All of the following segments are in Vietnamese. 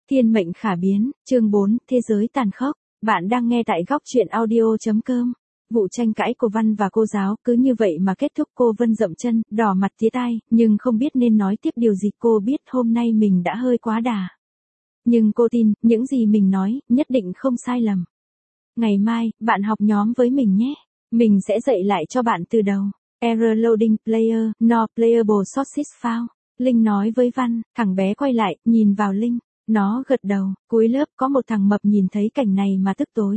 Thiên mệnh khả biến, chương 4, thế giới tàn khốc. Bạn đang nghe tại góc truyện audio.com. Vụ tranh cãi của Văn và cô giáo cứ như vậy mà kết thúc. Cô Vân dậm chân, đỏ mặt tía tai, nhưng không biết nên nói tiếp điều gì. Cô biết hôm nay mình đã hơi quá đà. Nhưng cô tin, những gì mình nói, nhất định không sai lầm. Ngày mai, bạn học nhóm với mình nhé. Mình sẽ dạy lại cho bạn từ đầu. Error loading player, no playable sources found. Linh nói với Văn, thằng bé quay lại, nhìn vào Linh. Nó gật đầu, cuối lớp có một thằng mập nhìn thấy cảnh này mà tức tối.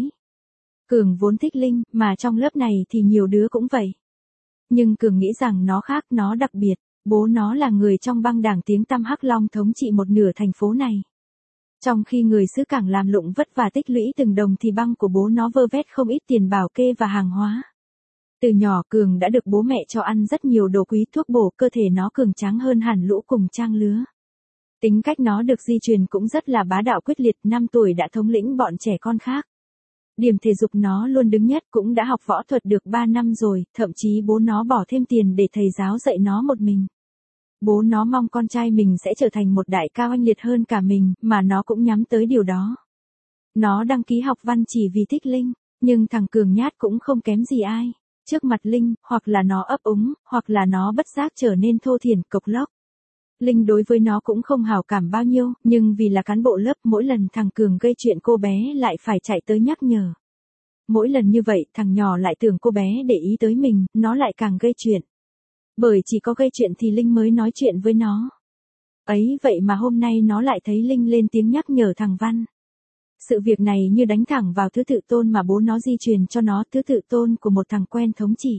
Cường vốn thích Linh, mà trong lớp này thì nhiều đứa cũng vậy. Nhưng Cường nghĩ rằng nó khác, nó đặc biệt, bố nó là người trong băng đảng tiếng tăm Hắc Long thống trị một nửa thành phố này. Trong khi người xứ Cảng làm lụng vất vả tích lũy từng đồng thì băng của bố nó vơ vét không ít tiền bảo kê và hàng hóa. Từ nhỏ Cường đã được bố mẹ cho ăn rất nhiều đồ quý thuốc bổ, cơ thể nó cường tráng hơn hẳn lũ cùng trang lứa. Tính cách nó được di truyền cũng rất là bá đạo quyết liệt, 5 tuổi đã thống lĩnh bọn trẻ con khác. Điểm thể dục nó luôn đứng nhất, cũng đã học võ thuật được 3 năm rồi, thậm chí bố nó bỏ thêm tiền để thầy giáo dạy nó một mình. Bố nó mong con trai mình sẽ trở thành một đại ca oanh liệt hơn cả mình, mà nó cũng nhắm tới điều đó. Nó đăng ký học Văn chỉ vì thích Linh, nhưng thằng Cường nhát cũng không kém gì ai. Trước mặt Linh, hoặc là nó ấp úng, hoặc là nó bất giác trở nên thô thiển, cộc lốc. Linh đối với nó cũng không hảo cảm bao nhiêu, nhưng vì là cán bộ lớp, mỗi lần thằng Cường gây chuyện cô bé lại phải chạy tới nhắc nhở. Mỗi lần như vậy, thằng nhỏ lại tưởng cô bé để ý tới mình, nó lại càng gây chuyện. Bởi chỉ có gây chuyện thì Linh mới nói chuyện với nó. Ấy vậy mà hôm nay nó lại thấy Linh lên tiếng nhắc nhở thằng Văn. Sự việc này như đánh thẳng vào thứ tự tôn mà bố nó di truyền cho nó, thứ tự tôn của một thằng quen thống trị.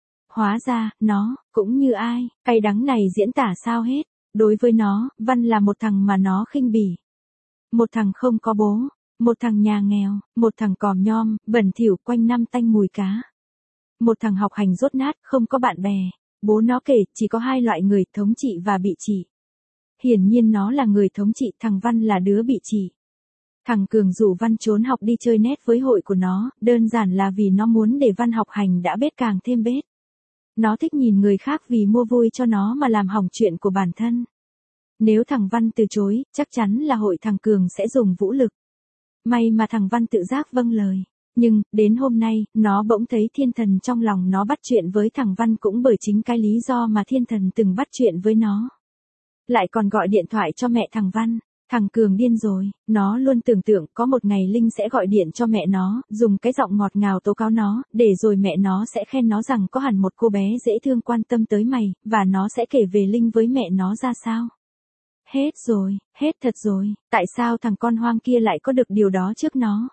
Hóa ra, nó, cũng như ai, cay đắng này diễn tả sao hết. Đối với nó, Văn là một thằng mà nó khinh bỉ. Một thằng không có bố, một thằng nhà nghèo, một thằng còm nhom, bẩn thỉu quanh năm tanh mùi cá. Một thằng học hành dốt nát, không có bạn bè. Bố nó kể, chỉ có 2 loại người, thống trị và bị trị. Hiển nhiên nó là người thống trị, thằng Văn là đứa bị trị. Thằng Cường rủ Văn trốn học đi chơi net với hội của nó, đơn giản là vì nó muốn để Văn học hành đã bết càng thêm bết. Nó thích nhìn người khác vì mua vui cho nó mà làm hỏng chuyện của bản thân. Nếu thằng Văn từ chối, chắc chắn là hội thằng Cường sẽ dùng vũ lực. May mà thằng Văn tự giác vâng lời. Nhưng, đến hôm nay, nó bỗng thấy thiên thần trong lòng nó bắt chuyện với thằng Văn cũng bởi chính cái lý do mà thiên thần từng bắt chuyện với nó. Lại còn gọi điện thoại cho mẹ thằng Văn. Thằng Cường điên rồi, nó luôn tưởng tượng có một ngày Linh sẽ gọi điện cho mẹ nó, dùng cái giọng ngọt ngào tố cáo nó, để rồi mẹ nó sẽ khen nó rằng có hẳn một cô bé dễ thương quan tâm tới mày, và nó sẽ kể về Linh với mẹ nó ra sao. Hết rồi, hết thật rồi, tại sao thằng con hoang kia lại có được điều đó trước nó?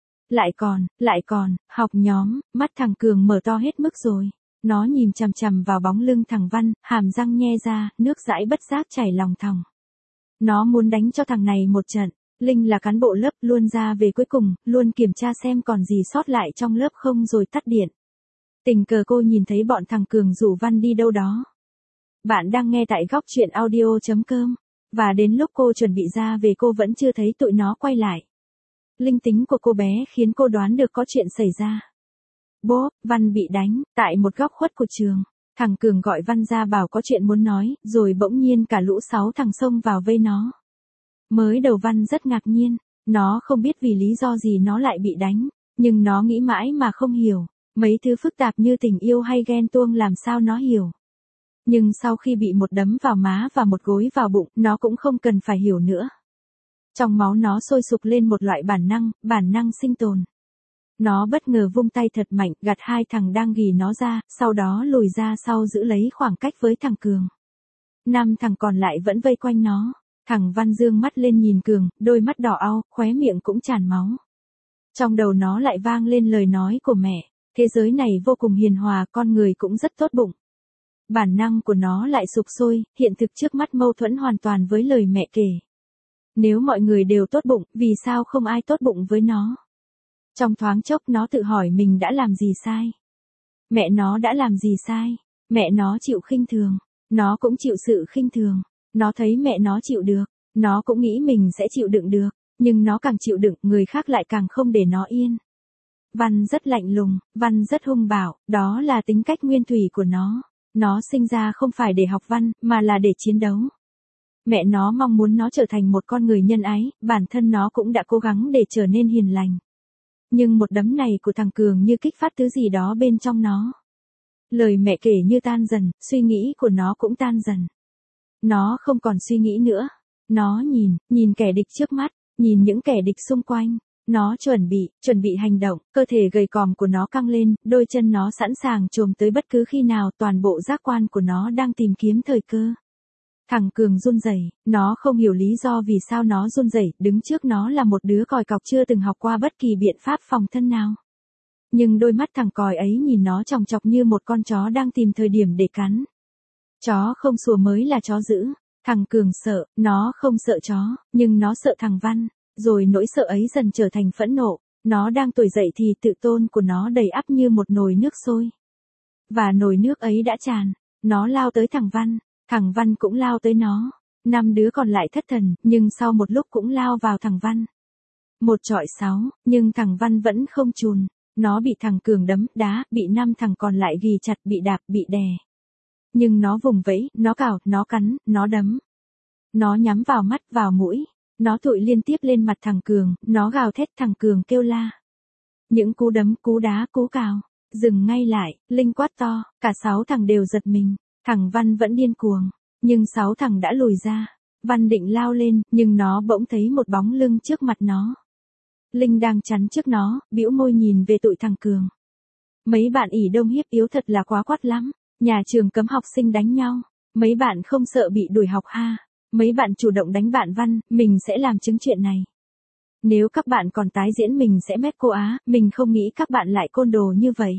Lại còn, học nhóm, mắt thằng Cường mở to hết mức rồi. Nó nhìn chằm chằm vào bóng lưng thằng Văn, hàm răng nhe ra, nước dãi bất giác chảy lòng thòng. Nó muốn đánh cho thằng này một trận. Linh là cán bộ lớp, luôn ra về cuối cùng, luôn kiểm tra xem còn gì sót lại trong lớp không rồi tắt điện. Tình cờ cô nhìn thấy bọn thằng Cường rủ Văn đi đâu đó. Bạn đang nghe tại góc truyện audio.com. Và đến lúc cô chuẩn bị ra về cô vẫn chưa thấy tụi nó quay lại. Linh tính của cô bé khiến cô đoán được có chuyện xảy ra. Bố, Văn bị đánh, tại một góc khuất của trường. Thằng Cường gọi Văn ra bảo có chuyện muốn nói, rồi bỗng nhiên cả lũ 6 thằng xông vào vây nó. Mới đầu Văn rất ngạc nhiên, nó không biết vì lý do gì nó lại bị đánh, nhưng nó nghĩ mãi mà không hiểu, mấy thứ phức tạp như tình yêu hay ghen tuông làm sao nó hiểu. Nhưng sau khi bị một đấm vào má và một gối vào bụng, nó cũng không cần phải hiểu nữa. Trong máu nó sôi sục lên một loại bản năng sinh tồn. Nó bất ngờ vung tay thật mạnh, gạt 2 thằng đang ghì nó ra, sau đó lùi ra sau giữ lấy khoảng cách với thằng Cường. 5 thằng còn lại vẫn vây quanh nó. Thằng Văn dương mắt lên nhìn Cường, đôi mắt đỏ au, khóe miệng cũng tràn máu. Trong đầu nó lại vang lên lời nói của mẹ, thế giới này vô cùng hiền hòa, con người cũng rất tốt bụng. Bản năng của nó lại sục sôi, hiện thực trước mắt mâu thuẫn hoàn toàn với lời mẹ kể. Nếu mọi người đều tốt bụng, vì sao không ai tốt bụng với nó? Trong thoáng chốc nó tự hỏi mình đã làm gì sai. Mẹ nó đã làm gì sai? Mẹ nó chịu khinh thường. Nó cũng chịu sự khinh thường. Nó thấy mẹ nó chịu được. Nó cũng nghĩ mình sẽ chịu đựng được. Nhưng nó càng chịu đựng, người khác lại càng không để nó yên. Văn rất lạnh lùng, Văn rất hung bạo, đó là tính cách nguyên thủy của nó. Nó sinh ra không phải để học văn, mà là để chiến đấu. Mẹ nó mong muốn nó trở thành một con người nhân ái, bản thân nó cũng đã cố gắng để trở nên hiền lành. Nhưng một đấm này của thằng Cường như kích phát thứ gì đó bên trong nó. Lời mẹ kể như tan dần, suy nghĩ của nó cũng tan dần. Nó không còn suy nghĩ nữa. Nó nhìn kẻ địch trước mắt, nhìn những kẻ địch xung quanh. Nó chuẩn bị hành động, cơ thể gầy còm của nó căng lên, đôi chân nó sẵn sàng chồm tới bất cứ khi nào, toàn bộ giác quan của nó đang tìm kiếm thời cơ. Thằng Cường run rẩy, nó không hiểu lý do vì sao nó run rẩy, đứng trước nó là một đứa còi cọc chưa từng học qua bất kỳ biện pháp phòng thân nào. Nhưng đôi mắt thằng còi ấy nhìn nó chòng chọc như một con chó đang tìm thời điểm để cắn. Chó không sủa mới là chó dữ. Thằng Cường sợ, nó không sợ chó, nhưng nó sợ thằng Văn. Rồi nỗi sợ ấy dần trở thành phẫn nộ. Nó đang trỗi dậy thì tự tôn của nó đầy ắp như một nồi nước sôi. Và nồi nước ấy đã tràn. Nó lao tới thằng Văn. Thằng Văn cũng lao tới nó. 5 đứa còn lại thất thần, nhưng sau một lúc cũng lao vào thằng Văn. 1-6, nhưng thằng Văn vẫn không chùn. Nó bị thằng Cường đấm, đá, bị 5 thằng còn lại ghì chặt, bị đạp, bị đè. Nhưng nó vùng vẫy, nó cào, nó cắn, nó đấm. Nó nhắm vào mắt, vào mũi. Nó thụi liên tiếp lên mặt thằng Cường, nó gào thét, thằng Cường kêu la. Những cú đấm, cú đá, cú cào. Dừng ngay lại, Linh quát to, cả 6 thằng đều giật mình. Thằng Văn vẫn điên cuồng, nhưng 6 thằng đã lùi ra. Văn định lao lên, nhưng nó bỗng thấy một bóng lưng trước mặt nó. Linh đang chắn trước nó, bĩu môi nhìn về tụi thằng Cường. Mấy bạn ỉ đông hiếp yếu thật là quá quát lắm. Nhà trường cấm học sinh đánh nhau. Mấy bạn không sợ bị đuổi học ha. Mấy bạn chủ động đánh bạn Văn, mình sẽ làm chứng chuyện này. Nếu các bạn còn tái diễn mình sẽ mét cô Á, mình không nghĩ các bạn lại côn đồ như vậy.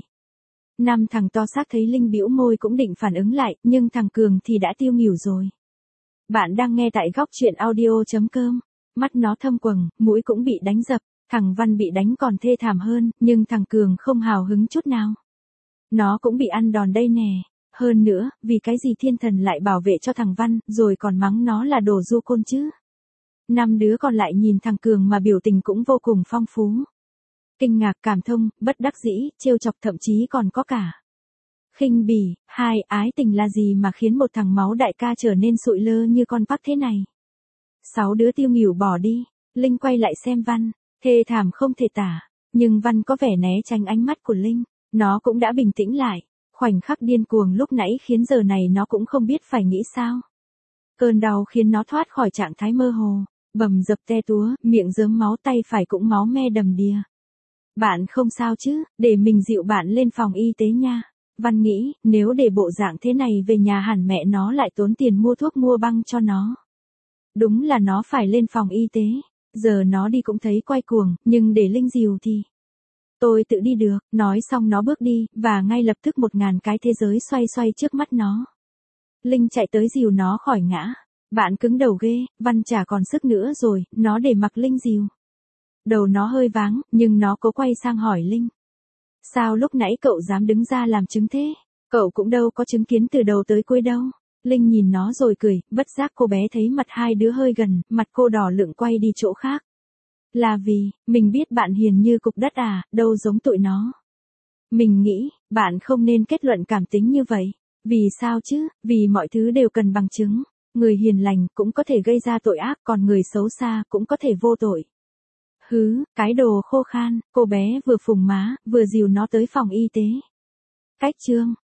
5 thằng to xác thấy Linh bĩu môi cũng định phản ứng lại, nhưng thằng Cường thì đã tiêu nghỉu rồi. Bạn đang nghe tại góc truyện audio.com. Mắt nó thâm quầng, mũi cũng bị đánh dập. Thằng Văn bị đánh còn thê thảm hơn, nhưng thằng Cường không hào hứng chút nào. Nó cũng bị ăn đòn đây nè. Hơn nữa, vì cái gì thiên thần lại bảo vệ cho thằng Văn, rồi còn mắng nó là đồ du côn chứ. 5 đứa còn lại nhìn thằng Cường mà biểu tình cũng vô cùng phong phú. Kinh ngạc, cảm thông, bất đắc dĩ, trêu chọc, thậm chí còn có cả khinh bỉ. Ái tình là gì mà khiến một thằng máu đại ca trở nên sụi lơ như con vác thế này. 6 đứa tiêu nghỉu bỏ đi. Linh quay lại xem Văn, thê thảm không thể tả. Nhưng Văn có vẻ né tránh ánh mắt của Linh. Nó cũng đã bình tĩnh lại. Khoảnh khắc điên cuồng lúc nãy khiến giờ này nó cũng không biết phải nghĩ sao. Cơn đau khiến nó thoát khỏi trạng thái mơ hồ. Bầm dập te túa, miệng rớm máu, tay phải cũng máu me đầm đìa. Bạn không sao chứ, để mình dịu bạn lên phòng y tế nha. Văn nghĩ, nếu để bộ dạng thế này về nhà hẳn mẹ nó lại tốn tiền mua thuốc mua băng cho nó. Đúng là nó phải lên phòng y tế. Giờ nó đi cũng thấy quay cuồng, nhưng để Linh dìu thì tôi tự đi được. Nói xong nó bước đi, và ngay lập tức 1000 cái thế giới xoay xoay trước mắt nó. Linh chạy tới dìu nó khỏi ngã. Bạn cứng đầu ghê, Văn chả còn sức nữa rồi, nó để mặc Linh dìu. Đầu nó hơi váng, nhưng nó cố quay sang hỏi Linh. Sao lúc nãy cậu dám đứng ra làm chứng thế? Cậu cũng đâu có chứng kiến từ đầu tới cuối đâu. Linh nhìn nó rồi cười, bất giác cô bé thấy mặt 2 đứa hơi gần, mặt cô đỏ lựng quay đi chỗ khác. Là vì, mình biết bạn hiền như cục đất à, đâu giống tụi nó. Mình nghĩ, bạn không nên kết luận cảm tính như vậy. Vì sao chứ? Vì mọi thứ đều cần bằng chứng. Người hiền lành cũng có thể gây ra tội ác, còn người xấu xa cũng có thể vô tội. Hứ, cái đồ khô khan. Cô bé vừa phùng má, vừa dìu nó tới phòng y tế. Cách chương